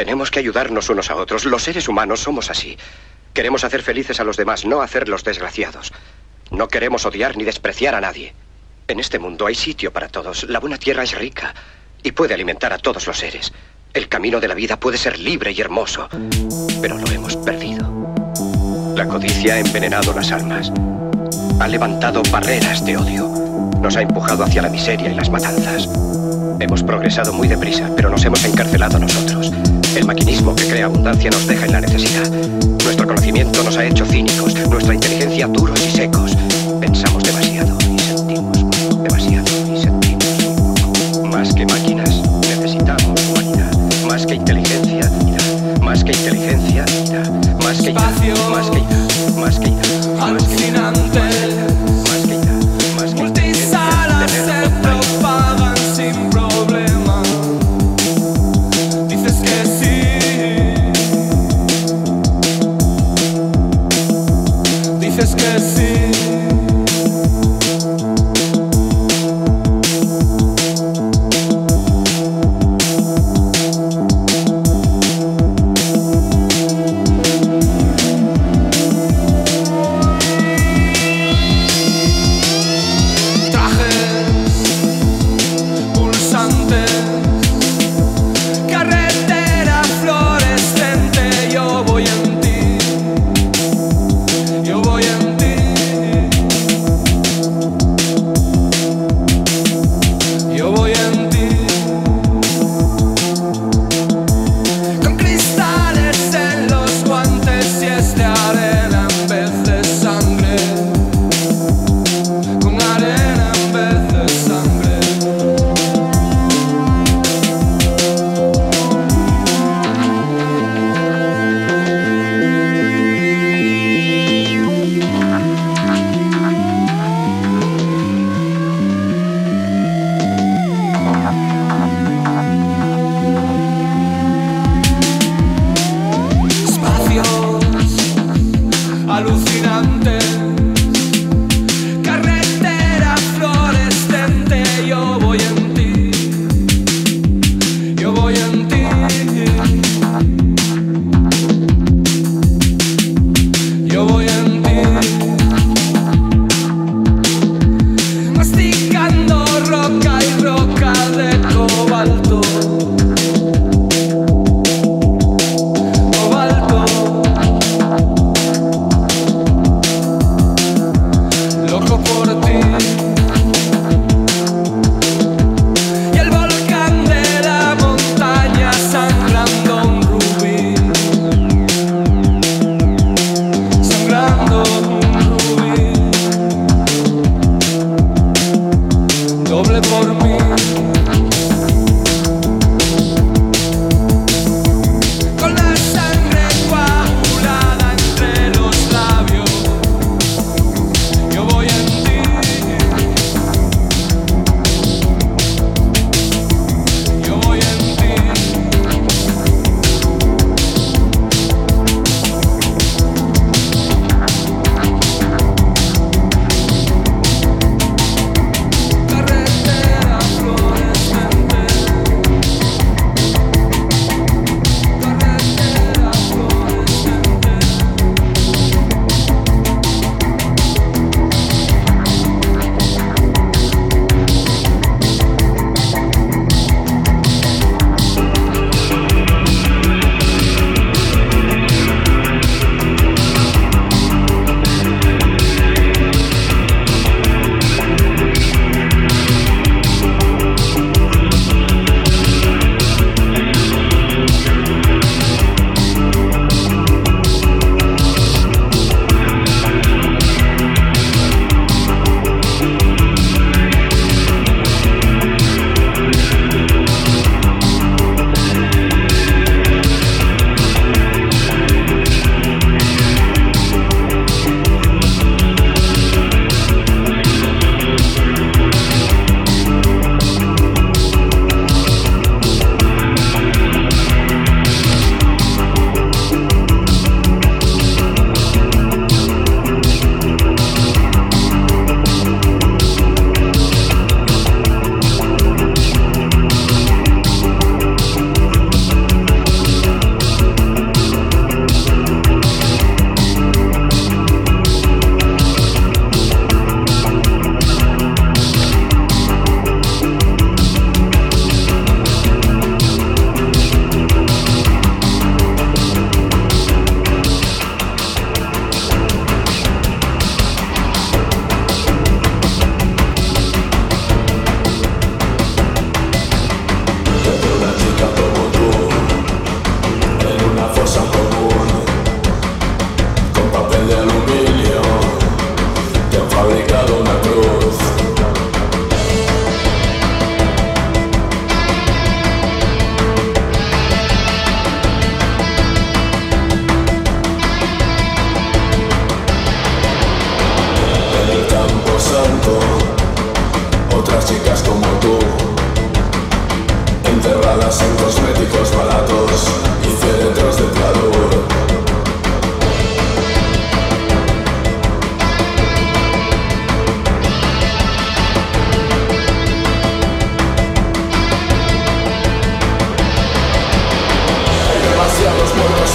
Tenemos que ayudarnos unos a otros. Los seres humanos somos así. Queremos hacer felices a los demás, no hacerlos desgraciados. No queremos odiar ni despreciar a nadie. En este mundo hay sitio para todos. La buena tierra es rica y puede alimentar a todos los seres. El camino de la vida puede ser libre y hermoso, pero lo hemos perdido. La codicia ha envenenado las almas. Ha levantado barreras de odio. Nos ha empujado hacia la miseria y las matanzas. Hemos progresado muy deprisa, pero nos hemos encarcelado nosotros. El maquinismo que crea abundancia nos deja en la necesidad. Nuestro conocimiento nos ha hecho cínicos, nuestra inteligencia duros y secos. Pensamos demasiado y sentimos demasiado y sentimos poco. Más que máquinas, necesitamos humanidad. Más que inteligencia, ira. Más que inteligencia, ira. Más que ira, más que ira, más que ira. Alucinante. Más que ira, más que Multisalas se propagan sin problema. Dices que sí. Dices que sí.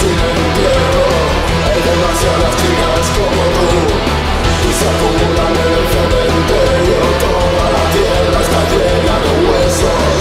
un entierro. Hay demasiadas chicas como tú y se acumulan en el cementerio. Toda la tierra está llena de huesos.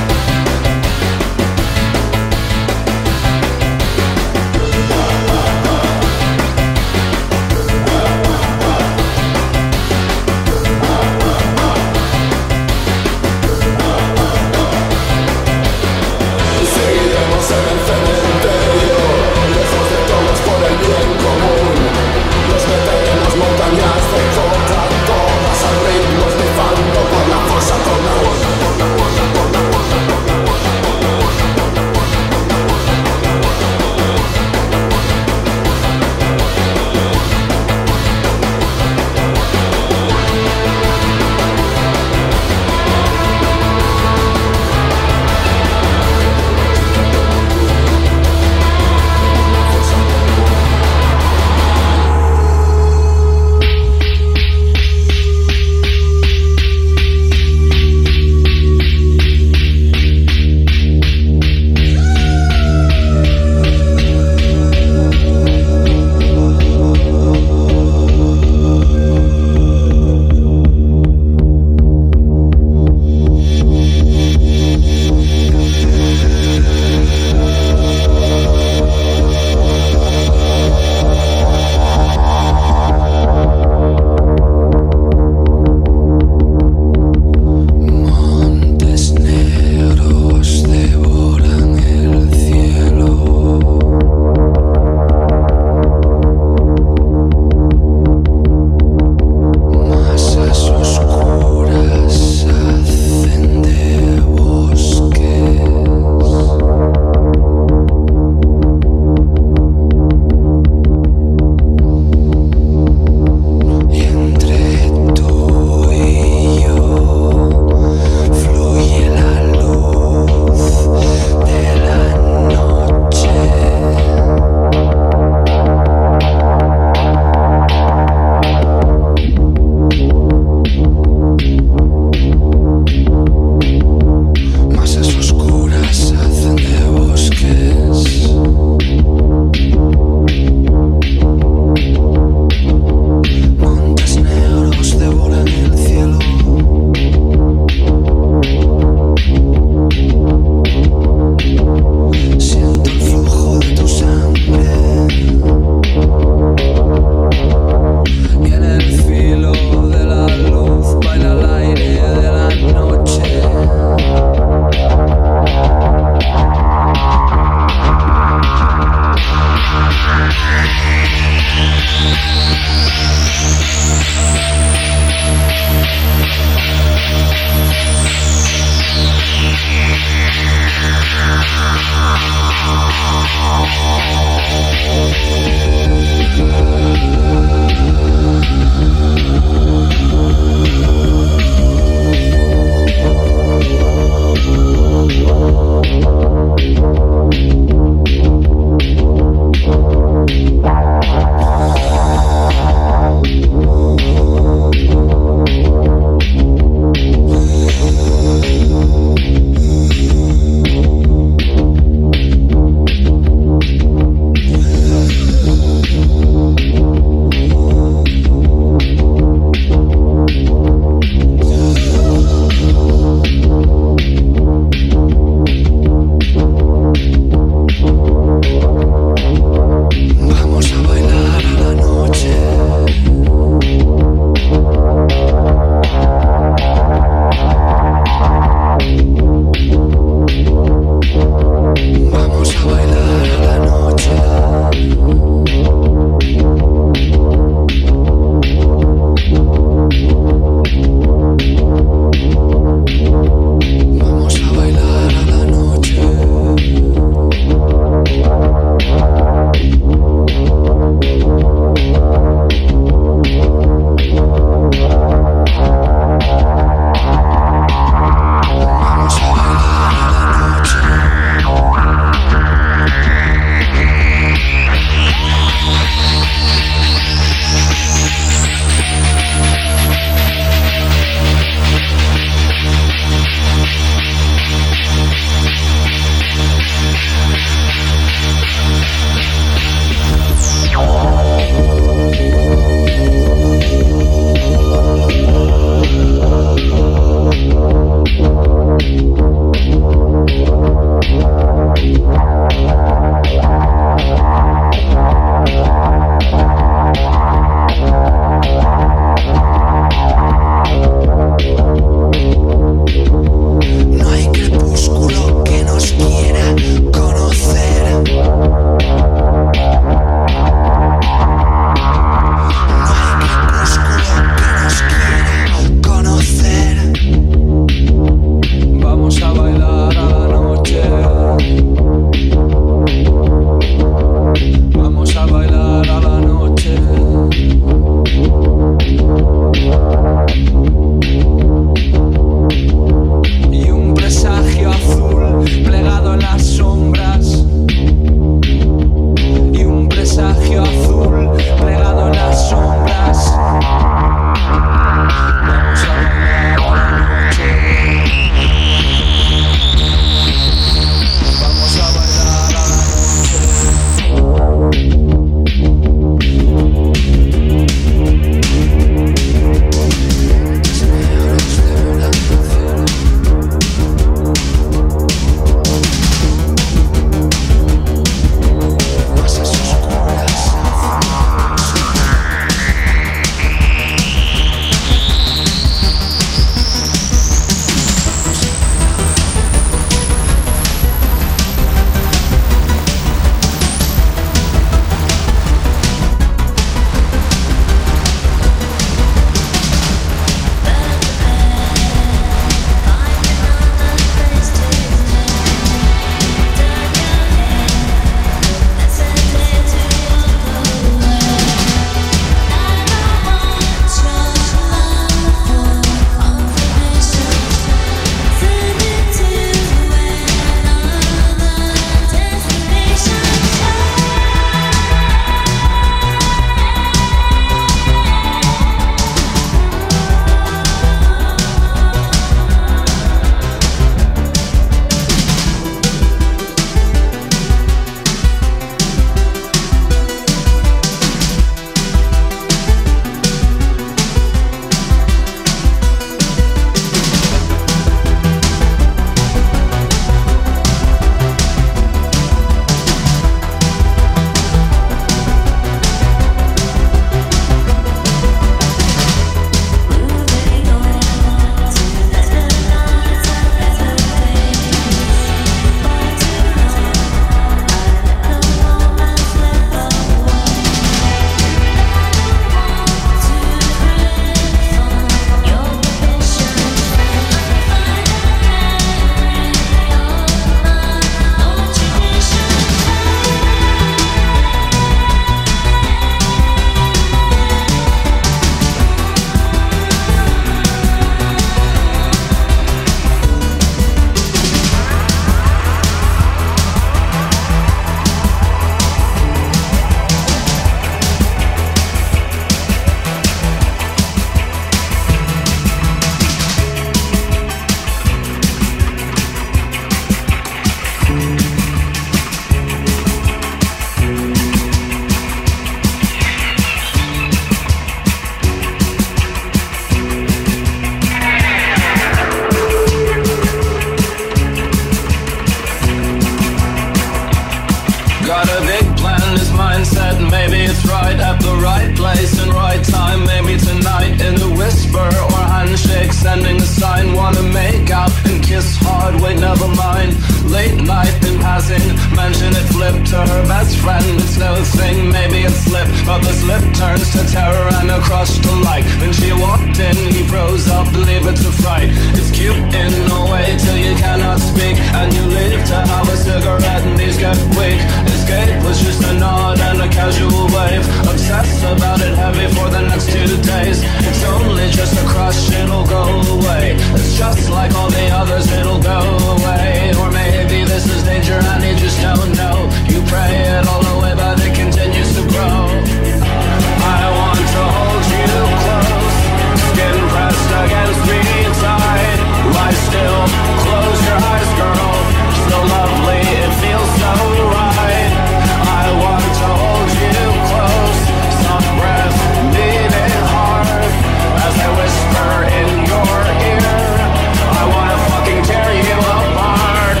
whisper or handshake, sending a sign. Wanna make out and kiss hard, wait, never mind. Late night in passing, mention it flipped to her best friend. It's no thing, maybe it slipped, but the slip turns to terror and a crush to like. When she walked in, he froze up, leave it to fright. It's cute in a way till you cannot speak, and you leave to have a cigarette and these get weak. Escape was just a nod and a casual wave. Obsessed about it heavy for the next 2 days. It's only just a crush, it'll go away. It's just like all the others, it'll go away. Or maybe this is danger and you just don't know. You pray it all away but it continues to grow. I want to hold you close, skin pressed against me tight. Lie still, close your eyes, girl. So lovely, it feels so right. I want to hold you close, soft breath beating hard as I whisper in your ear. I wanna fucking tear you apart.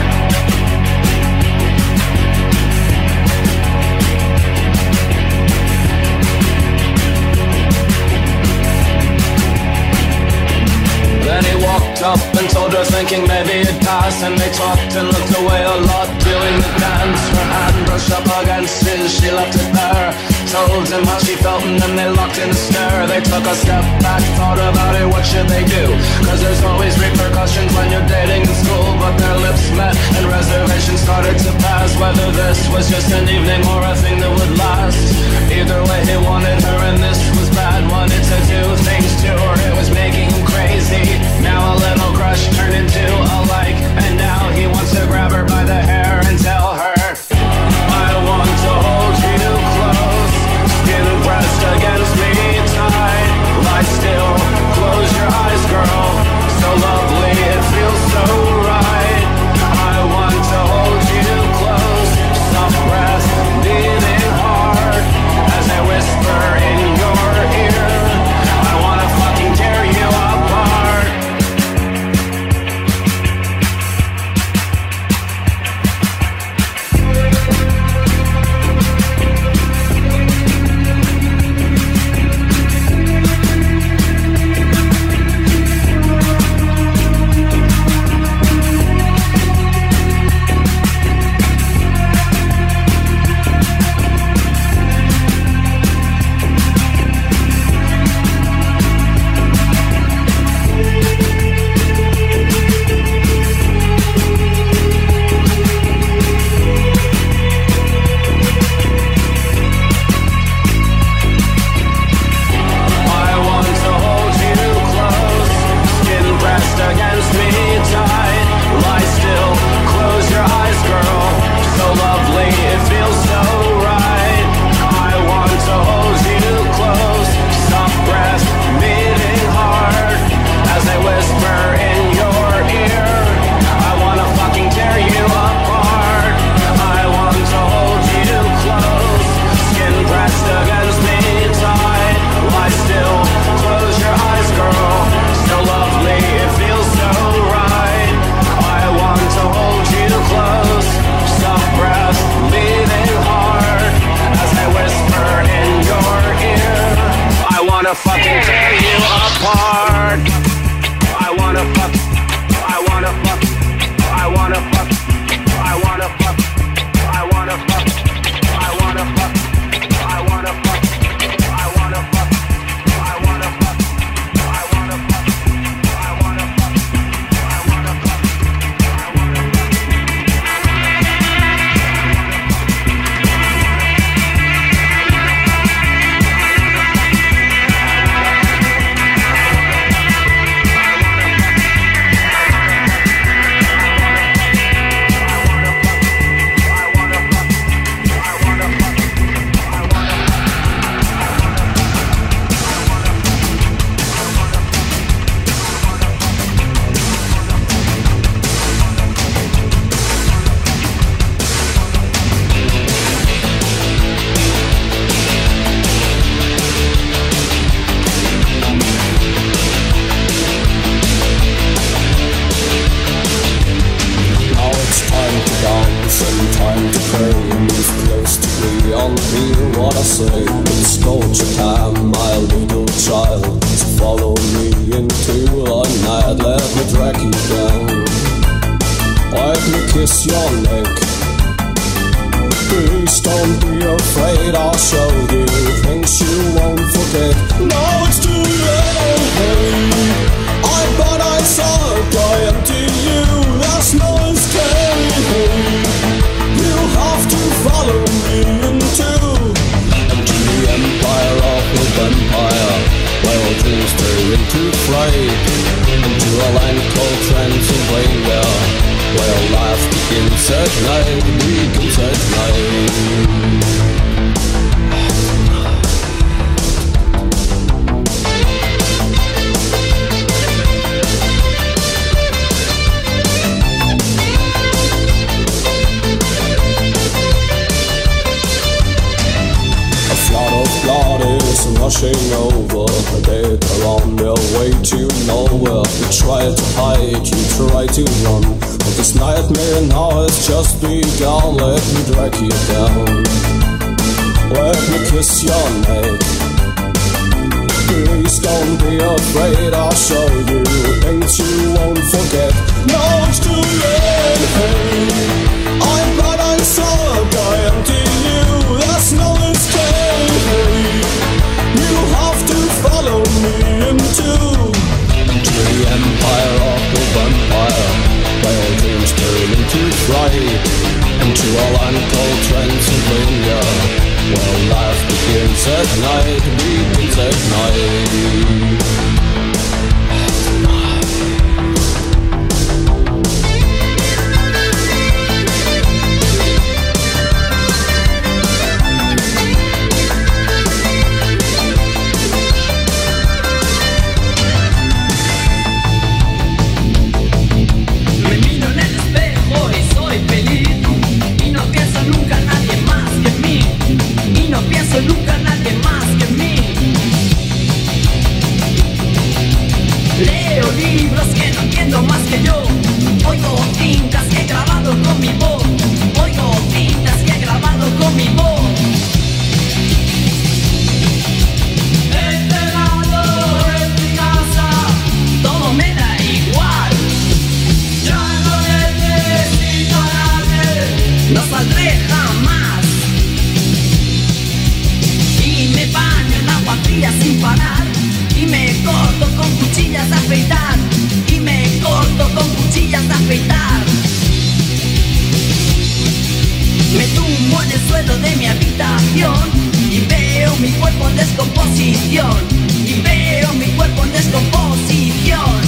Then he walked up and told her, thinking maybe it'd pass. And they talked and looked away a lot, doing the dance. Her hand brushed up against his, she left it there. Told him how she felt and then they locked in a stare. They took a step back, thought about it, what should they do? Cause there's always repercussions when you're dating in school. But their lips met and reservations started to pass, whether this was just an evening or a thing that would last. Either way he wanted her and this was bad. Wanted to do things to her, it was making him crazy. Now a little crush turned into a like, and now he wants to grab her by the hair and tell her, I want to hold you close, skin pressed against me tight. Lie still, close your eyes, girl. bed, let me drag you down. Let me kiss your neck. Please don't be afraid, I'll show you things you won't forget. Now it's too late. I bet I saw a guy empty you, there's no escape. You have to follow me into the empire of the vampire, where all dreams turn into fright. Into a land called Transylvania, where life begins at night, begins at night. Blood is rushing over, they are on their way to nowhere. You try to hide, you try to run, but this nightmare now has just begun. Let me drag you down, let me kiss your neck. Please don't be afraid, I'll show you things you won't forget. Now it's too late. I bet I saw a guy empty you, there's no escape. You have to follow me into the empire of the vampire, where all dreams turn into fright. Into a land called Transylvania, where life begins at night, begins at night. Nunca nadie más que mí. Leo libros que no entiendo más que yo. Oigo tintas que he grabado con mi voz. Oigo tintas que he grabado con mi voz. Enterrado en mi casa, todo me da igual. Ya no necesito a nadie, no saldré jamás. Y me baño en agua fría sin parar. Y me corto con cuchillas de afeitar. Y me corto con cuchillas de afeitar. Me tumbo en el suelo de mi habitación. Y veo mi cuerpo en descomposición. Y veo mi cuerpo en descomposición.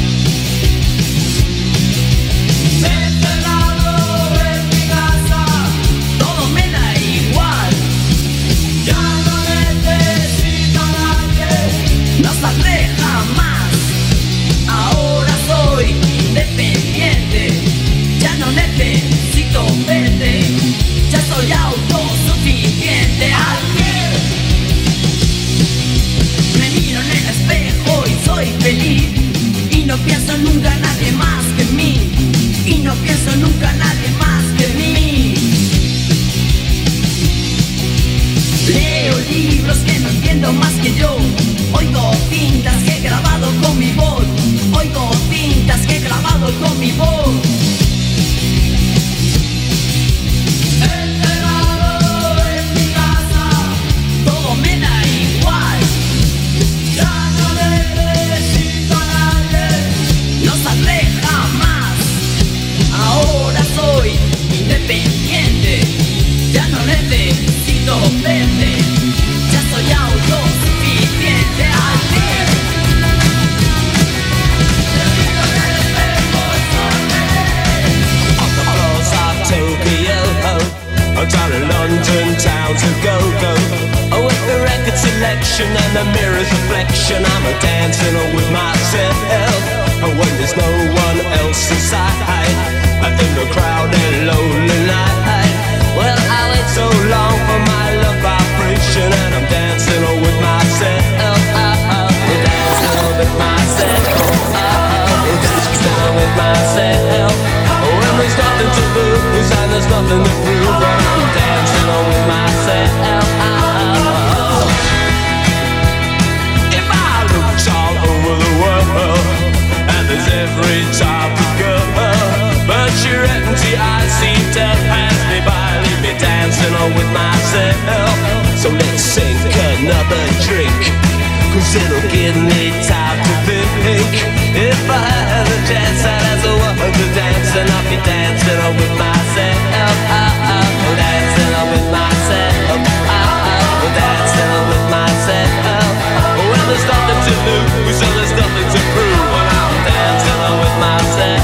Encerrado en mi casa, todo me da igual. Ya no necesito a nadie, no saldré jamás. Ahora soy independiente, ya no necesito verte. Ya soy autosuficiente. Ayer me miro en el espejo y soy feliz. Y no pienso nunca en nadie más que en mí. Y no pienso nunca en nadie más que en mí. Leo libros que no entiendo más que yo. Oigo tintas que he grabado con mi voz. Oigo tintas que he grabado con mi voz. Enterrado en mi casa, todo me da igual. Ya no necesito a nadie, no saldré jamás. Ahora soy independiente, ya no necesito verte. Ya soy autosuficiente. Ayer on the floors of Tokyo, down in London town to go. With the record selection and the mirror's reflection, I'm dancing with myself. When there's no one else inside, in the crowded lonely night. Well, I wait so long for my love vibration, and I'm dancing with myself. Dancing with myself. Dancing with myself. When there's nothing to lose and there's nothing to prove, I'm dancing with myself. If I looked all over the world and myself. So let's sink another drink, 'cause it'll give me time to think. If I had a chance, I'd ask a woman to dance, and I'll be dancing on with myself. Dancing on with myself. Dancing on with myself. When there's nothing to lose and there's nothing to prove, and I'm dancing on with myself.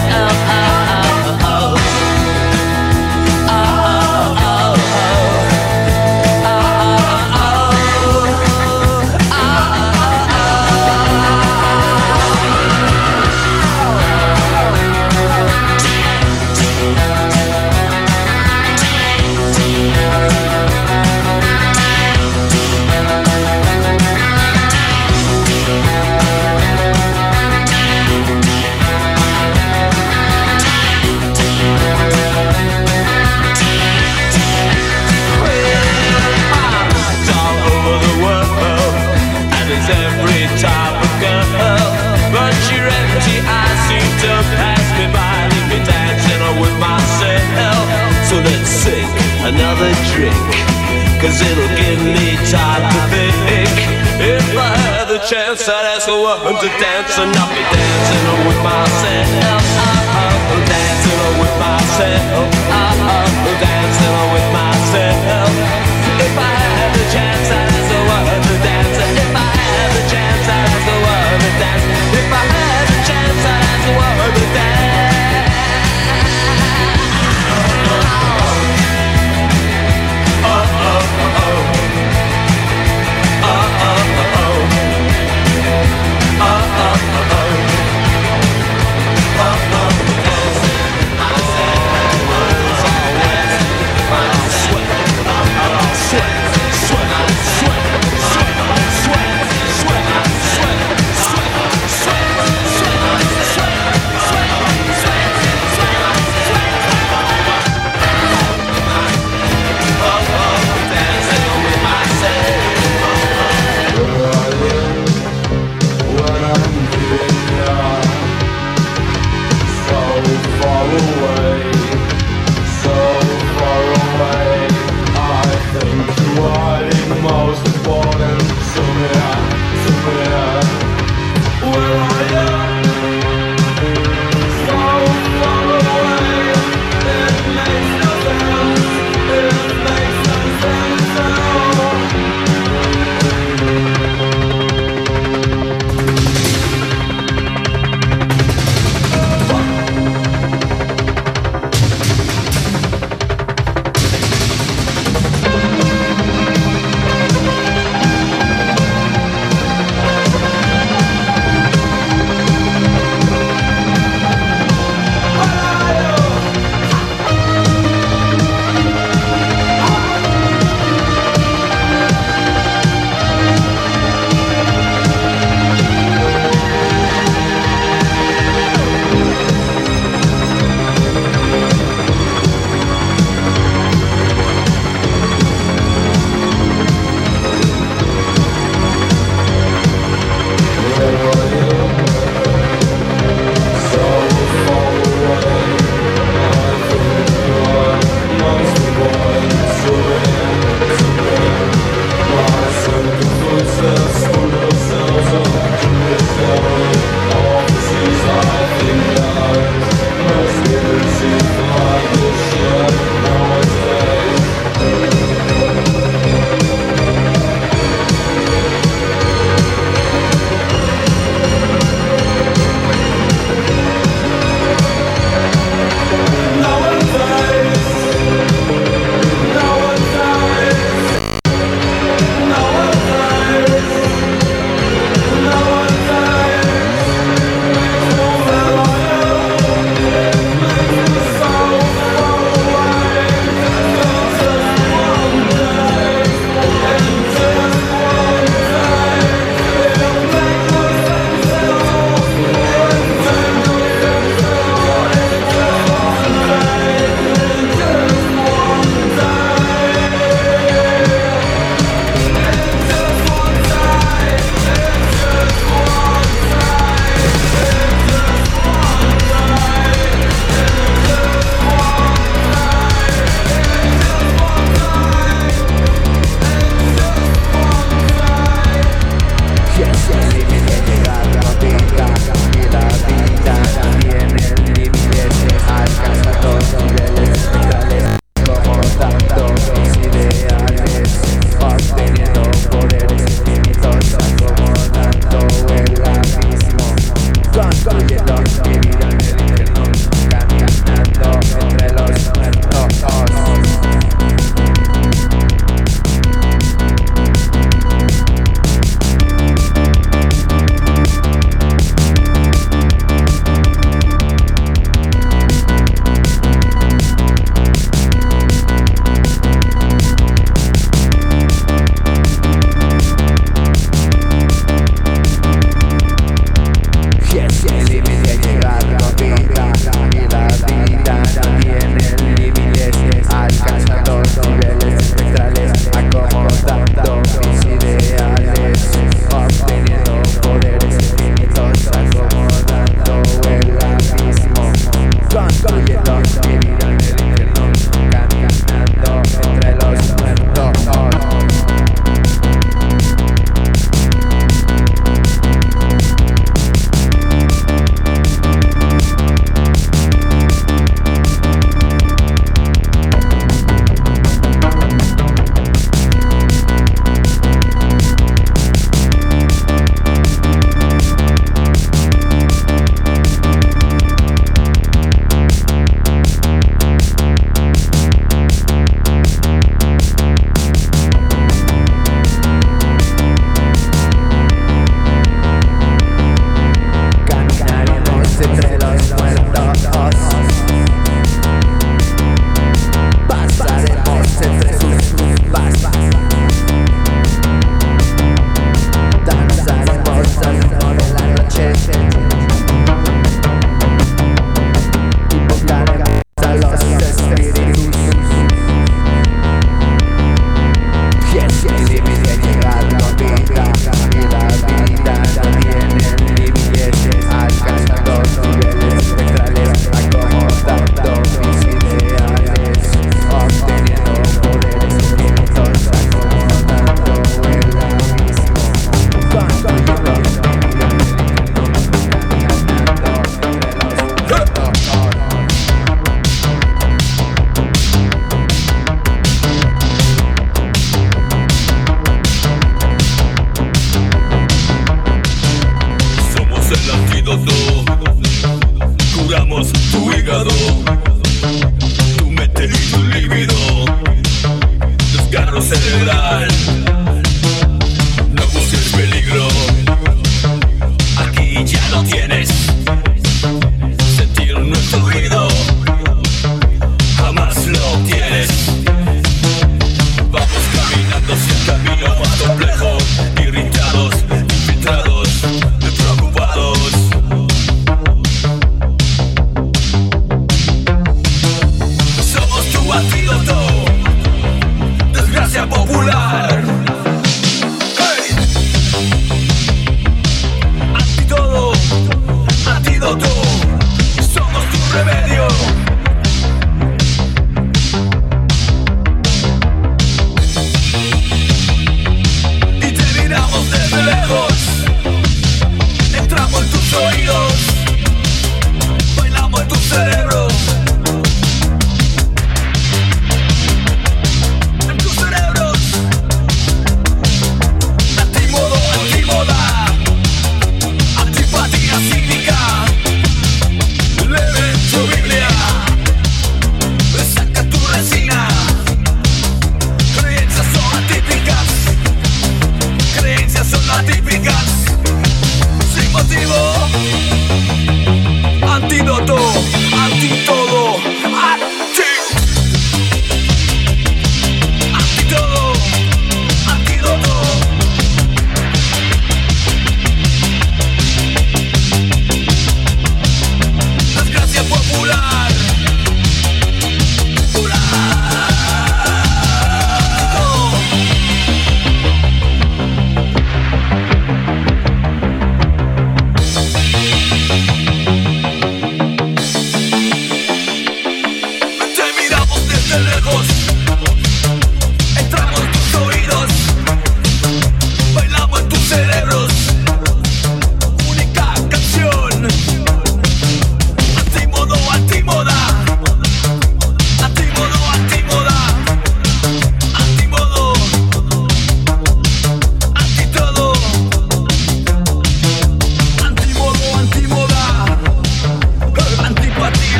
Every type of girl, but your empty eyes seem to pass me by, leave me dancing on with myself. So let's sink another drink, 'cause it'll give me time to think. If I had the chance, I'd ask a woman to dance, and I'll be dancing on with myself. Dancing on with myself. Dancing on with myself. If I had the chance, I'd ask a woman to dance, and if I had the chance, I'd ask a woman to dance. If I had the chance, I'd ask a woman to dance.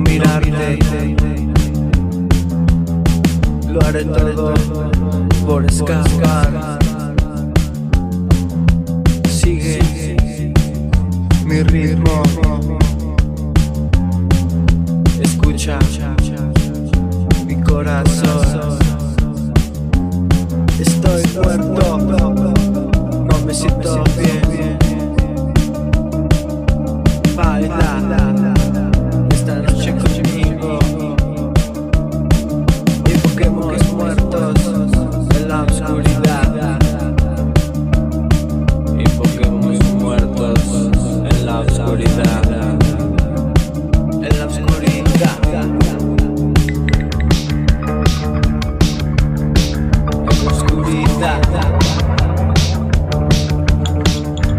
mirarte. Lo haré todo por escapar. Sigue mi ritmo. Escucha mi corazón. Estoy muerto, no me siento bien. Baila esta noche conmigo. Invoquemos muertos en la oscuridad. Invoquemos muertos en la oscuridad. En la oscuridad. En la oscuridad.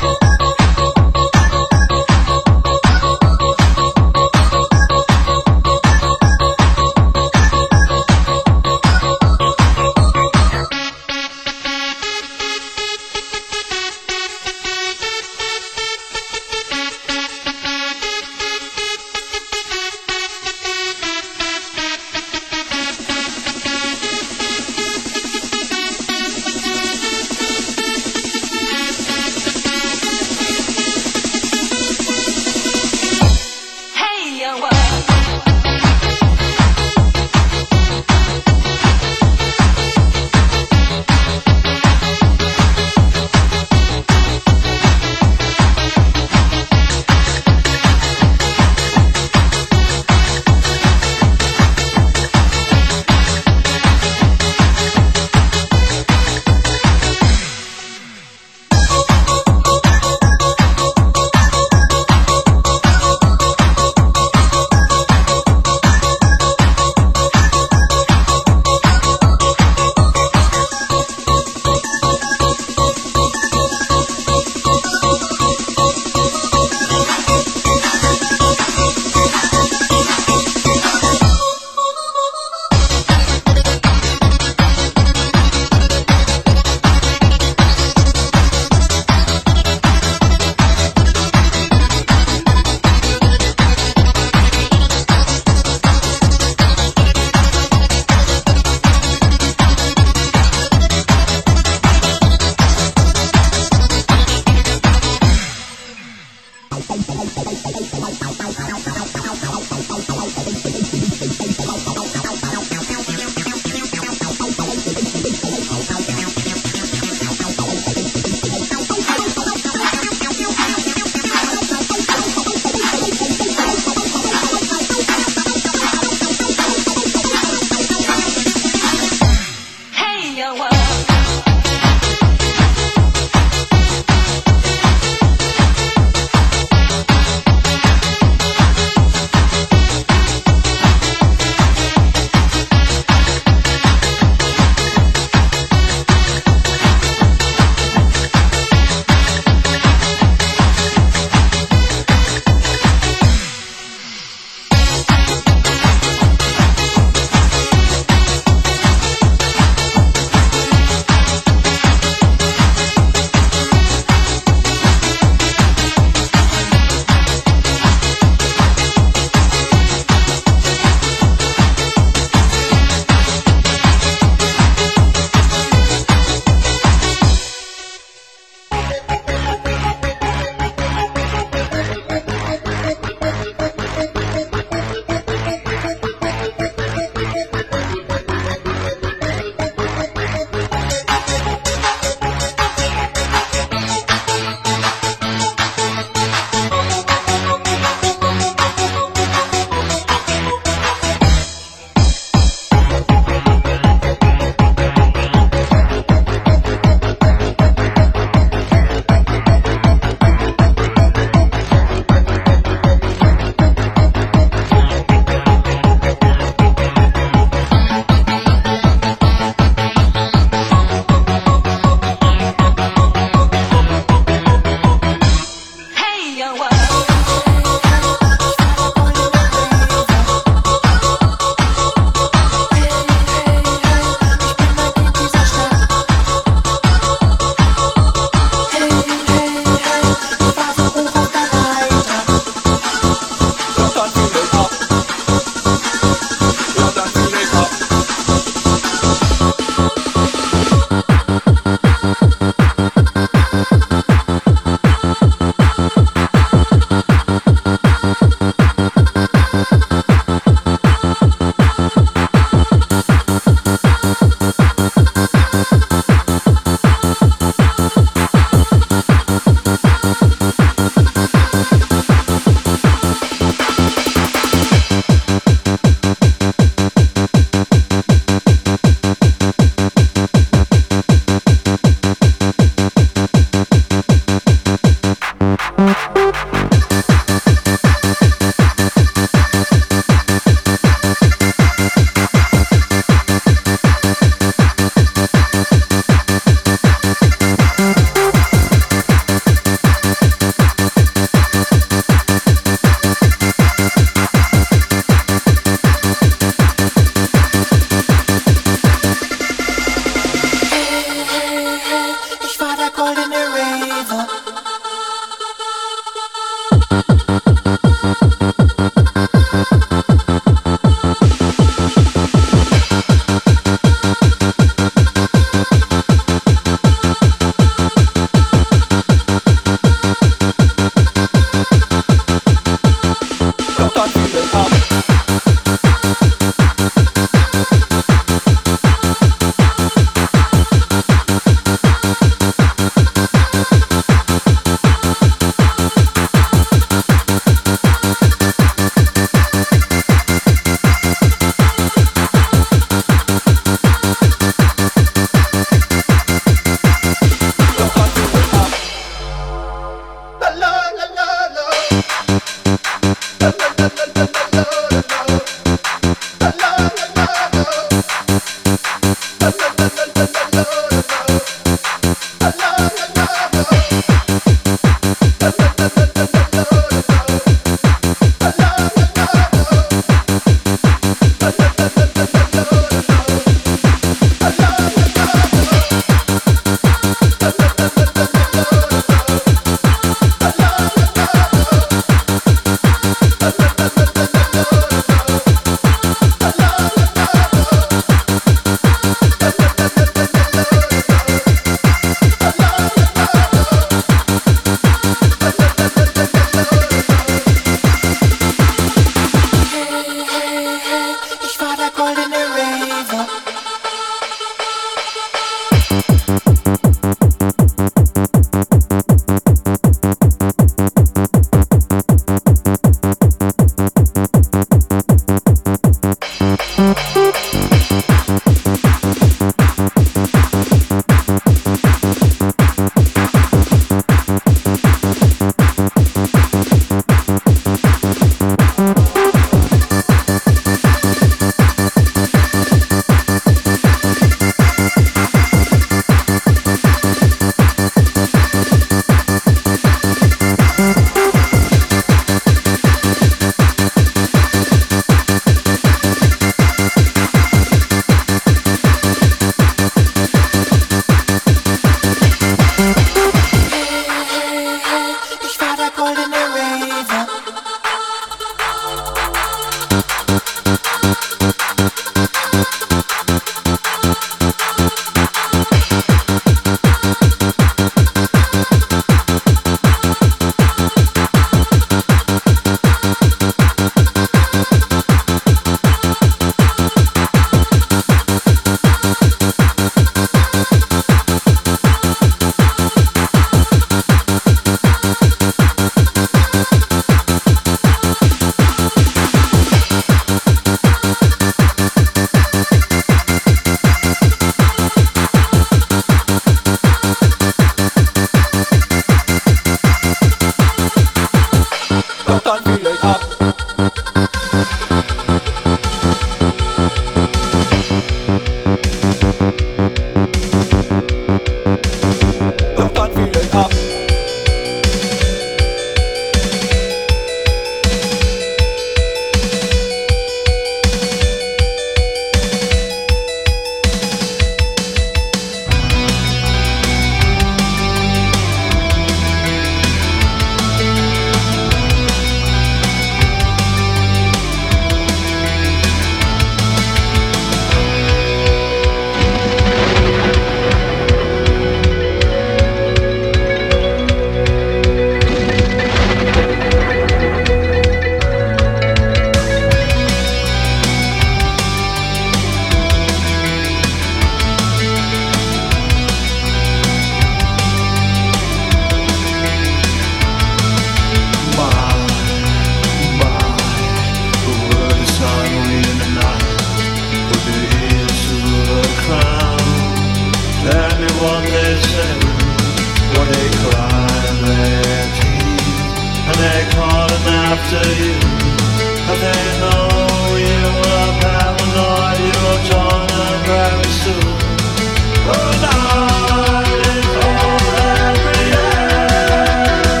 what they say when they climb their teeth and they're calling after you. And they know you are paranoid, you're gonna very soon. Oh, night is all every year.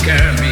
scare me.